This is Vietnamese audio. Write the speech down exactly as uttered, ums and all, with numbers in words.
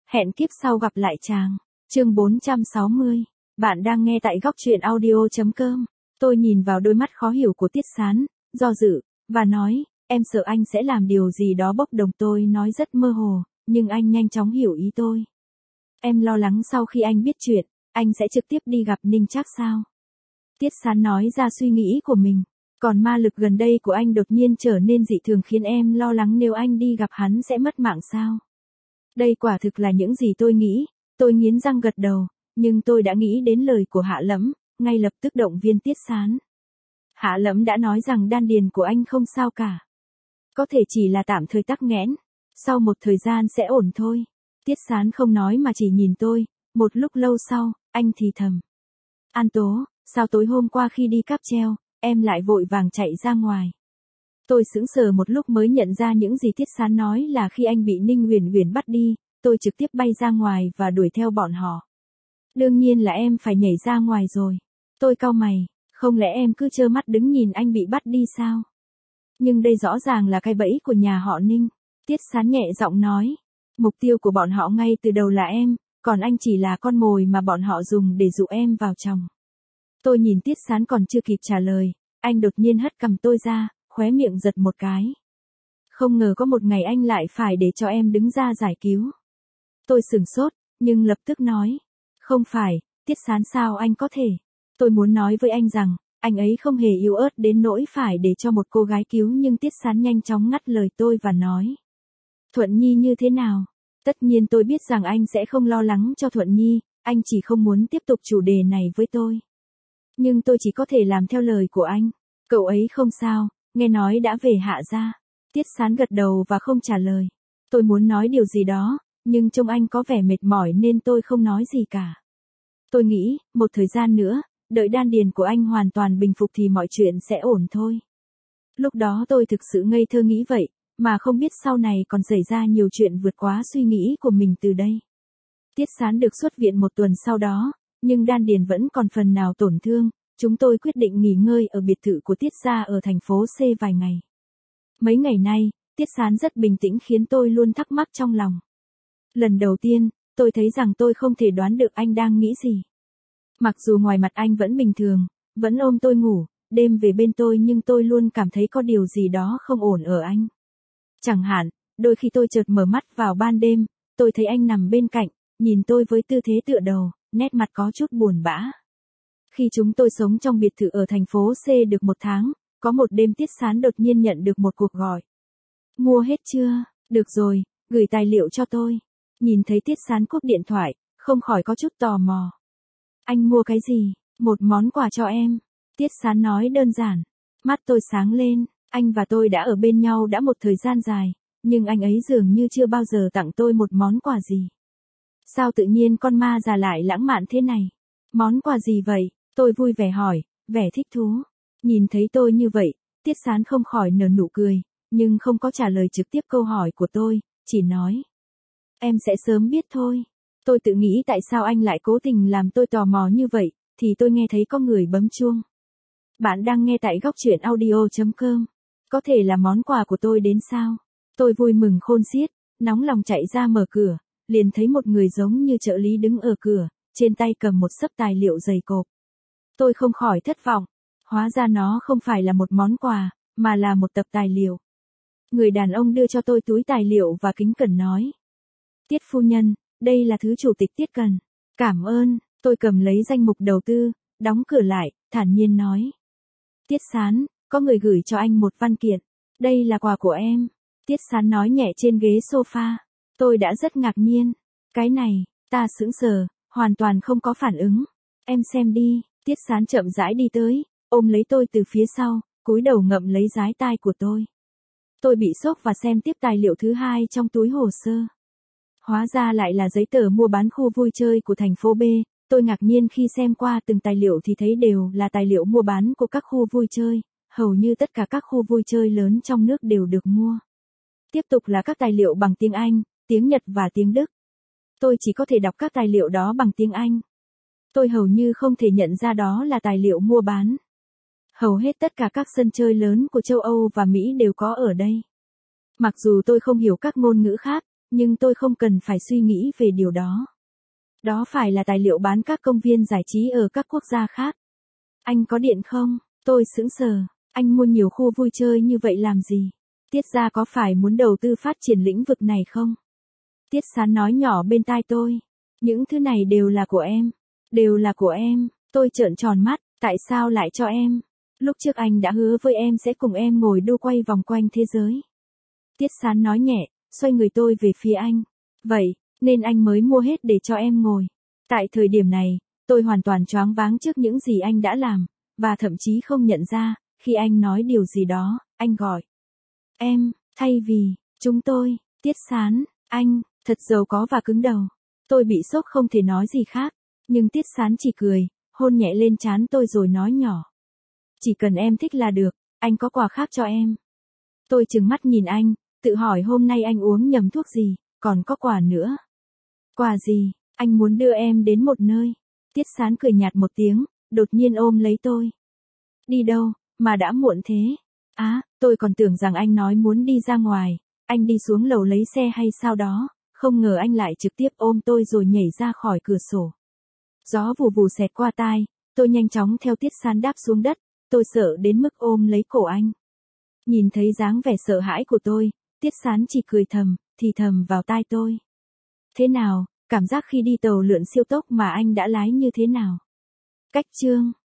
Hẹn kiếp sau gặp lại chàng. Chương bốn trăm sáu mươi. Bạn đang nghe tại góc truyện audio chấm com. Tôi nhìn vào đôi mắt khó hiểu của Tiết Sán, do dự, và nói, em sợ anh sẽ làm điều gì đó bốc đồng. Tôi nói rất mơ hồ, nhưng anh nhanh chóng hiểu ý tôi. Em lo lắng sau khi anh biết chuyện, anh sẽ trực tiếp đi gặp Ninh Trác sao? Tiết Sán nói ra suy nghĩ của mình. Còn ma lực gần đây của anh đột nhiên trở nên dị thường khiến em lo lắng nếu anh đi gặp hắn sẽ mất mạng sao? Đây quả thực là những gì tôi nghĩ. Tôi nghiến răng gật đầu, nhưng tôi đã nghĩ đến lời của Hạ Lẫm, ngay lập tức động viên Tiết Sán. Hạ Lẫm đã nói rằng đan điền của anh không sao cả. Có thể chỉ là tạm thời tắc nghẽn, sau một thời gian sẽ ổn thôi. Tiết Sán không nói mà chỉ nhìn tôi, một lúc lâu sau, anh thì thầm. An Tố, sao tối hôm qua khi đi cáp treo, em lại vội vàng chạy ra ngoài? Tôi sững sờ một lúc mới nhận ra những gì Tiết Sán nói là khi anh bị Ninh Huyền Huyền bắt đi, tôi trực tiếp bay ra ngoài và đuổi theo bọn họ. Đương nhiên là em phải nhảy ra ngoài rồi. Tôi cau mày, không lẽ em cứ trơ mắt đứng nhìn anh bị bắt đi sao? Nhưng đây rõ ràng là cái bẫy của nhà họ Ninh. Tiết Sán nhẹ giọng nói, mục tiêu của bọn họ ngay từ đầu là em, còn anh chỉ là con mồi mà bọn họ dùng để dụ em vào chồng. Tôi nhìn Tiết Sán còn chưa kịp trả lời, anh đột nhiên hất cằm tôi ra, khóe miệng giật một cái. Không ngờ có một ngày anh lại phải để cho em đứng ra giải cứu. Tôi sửng sốt, nhưng lập tức nói. Không phải, Tiết Sán sao anh có thể. Tôi muốn nói với anh rằng, anh ấy không hề yếu ớt đến nỗi phải để cho một cô gái cứu, nhưng Tiết Sán nhanh chóng ngắt lời tôi và nói. Thuận Nhi như thế nào? Tất nhiên tôi biết rằng anh sẽ không lo lắng cho Thuận Nhi, anh chỉ không muốn tiếp tục chủ đề này với tôi. Nhưng tôi chỉ có thể làm theo lời của anh. Cậu ấy không sao, nghe nói đã về Hạ gia. Tiết Sán gật đầu và không trả lời. Tôi muốn nói điều gì đó, nhưng trông anh có vẻ mệt mỏi nên tôi không nói gì cả. Tôi nghĩ, một thời gian nữa, đợi đan điền của anh hoàn toàn bình phục thì mọi chuyện sẽ ổn thôi. Lúc đó tôi thực sự ngây thơ nghĩ vậy, mà không biết sau này còn xảy ra nhiều chuyện vượt quá suy nghĩ của mình từ đây. Tiết Sán được xuất viện một tuần sau đó, nhưng đan điền vẫn còn phần nào tổn thương. Chúng tôi quyết định nghỉ ngơi ở biệt thự của Tiết gia ở thành phố C vài ngày. Mấy ngày nay, Tiết Sán rất bình tĩnh khiến tôi luôn thắc mắc trong lòng. Lần đầu tiên, tôi thấy rằng tôi không thể đoán được anh đang nghĩ gì. Mặc dù ngoài mặt anh vẫn bình thường, vẫn ôm tôi ngủ, đêm về bên tôi, nhưng tôi luôn cảm thấy có điều gì đó không ổn ở anh. Chẳng hạn, đôi khi tôi chợt mở mắt vào ban đêm, tôi thấy anh nằm bên cạnh, nhìn tôi với tư thế tựa đầu, nét mặt có chút buồn bã. Khi chúng tôi sống trong biệt thự ở thành phố C được một tháng, có một đêm Tiết Sán đột nhiên nhận được một cuộc gọi. Mua hết chưa? Được rồi, gửi tài liệu cho tôi. Nhìn thấy Tiết Sán cúp điện thoại, không khỏi có chút tò mò. Anh mua cái gì? Một món quà cho em. Tiết Sán nói đơn giản. Mắt tôi sáng lên, anh và tôi đã ở bên nhau đã một thời gian dài, nhưng anh ấy dường như chưa bao giờ tặng tôi một món quà gì. Sao tự nhiên con ma già lại lãng mạn thế này? Món quà gì vậy? Tôi vui vẻ hỏi, vẻ thích thú. Nhìn thấy tôi như vậy, Tiết Sán không khỏi nở nụ cười, nhưng không có trả lời trực tiếp câu hỏi của tôi, chỉ nói. Em sẽ sớm biết thôi. Tôi tự nghĩ tại sao anh lại cố tình làm tôi tò mò như vậy, thì tôi nghe thấy có người bấm chuông. Bạn đang nghe tại góc truyện audio chấm com. Có thể là món quà của tôi đến sao? Tôi vui mừng khôn xiết, nóng lòng chạy ra mở cửa, liền thấy một người giống như trợ lý đứng ở cửa, trên tay cầm một xấp tài liệu dày cộp. Tôi không khỏi thất vọng, hóa ra nó không phải là một món quà, mà là một tập tài liệu. Người đàn ông đưa cho tôi túi tài liệu và kính cẩn nói. Tiết phu nhân, đây là thứ chủ tịch Tiết cần. Cảm ơn, tôi cầm lấy danh mục đầu tư, đóng cửa lại, thản nhiên nói. Tiết Sán, có người gửi cho anh một văn kiện. Đây là quà của em. Tiết Sán nói nhẹ trên ghế sofa. Tôi đã rất ngạc nhiên. Cái này, ta sững sờ, hoàn toàn không có phản ứng. Em xem đi. Tiết Sán chậm rãi đi tới, ôm lấy tôi từ phía sau, cúi đầu ngậm lấy dái tai của tôi. Tôi bị sốc và xem tiếp tài liệu thứ hai trong túi hồ sơ. Hóa ra lại là giấy tờ mua bán khu vui chơi của thành phố B. Tôi ngạc nhiên khi xem qua từng tài liệu thì thấy đều là tài liệu mua bán của các khu vui chơi, hầu như tất cả các khu vui chơi lớn trong nước đều được mua. Tiếp tục là các tài liệu bằng tiếng Anh, tiếng Nhật và tiếng Đức. Tôi chỉ có thể đọc các tài liệu đó bằng tiếng Anh. Tôi hầu như không thể nhận ra đó là tài liệu mua bán. Hầu hết tất cả các sân chơi lớn của châu Âu và Mỹ đều có ở đây. Mặc dù tôi không hiểu các ngôn ngữ khác, Nhưng tôi không cần phải suy nghĩ về điều đó. Đó phải là tài liệu bán các công viên giải trí ở các quốc gia khác. Anh có điện không? Tôi sững sờ. Anh mua nhiều khu vui chơi như vậy làm gì? Tiết gia có phải muốn đầu tư phát triển lĩnh vực này không? Tiết Sán nói nhỏ bên tai tôi. Những thứ này đều là của em. Đều là của em. Tôi trợn tròn mắt. Tại sao lại cho em? Lúc trước anh đã hứa với em sẽ cùng em ngồi đu quay vòng quanh thế giới. Tiết Sán nói nhẹ, xoay người tôi về phía anh. Vậy, nên anh mới mua hết để cho em ngồi. Tại thời điểm này, tôi hoàn toàn choáng váng trước những gì anh đã làm, và thậm chí không nhận ra, khi anh nói điều gì đó, anh gọi. Em, thay vì, chúng tôi, Tiết Sán, anh, thật giàu có và cứng đầu. Tôi bị sốc không thể nói gì khác, nhưng Tiết Sán chỉ cười, hôn nhẹ lên trán tôi rồi nói nhỏ. Chỉ cần em thích là được, anh có quà khác cho em. Tôi trừng mắt nhìn anh, tự hỏi hôm nay anh uống nhầm thuốc gì, còn có quà nữa. Quà gì? Anh muốn đưa em đến một nơi. Tiết Sán cười nhạt một tiếng, đột nhiên ôm lấy tôi. Đi đâu, mà đã muộn thế? Á, à, tôi còn tưởng rằng anh nói muốn đi ra ngoài, anh đi xuống lầu lấy xe hay sao đó, không ngờ anh lại trực tiếp ôm tôi rồi nhảy ra khỏi cửa sổ. Gió vù vù xẹt qua tai, tôi nhanh chóng theo Tiết Sán đáp xuống đất, tôi sợ đến mức ôm lấy cổ anh. Nhìn thấy dáng vẻ sợ hãi của tôi, Tiết Sán chỉ cười thầm, thì thầm vào tai tôi. Thế nào, cảm giác khi đi tàu lượn siêu tốc mà anh đã lái như thế nào? Cách chương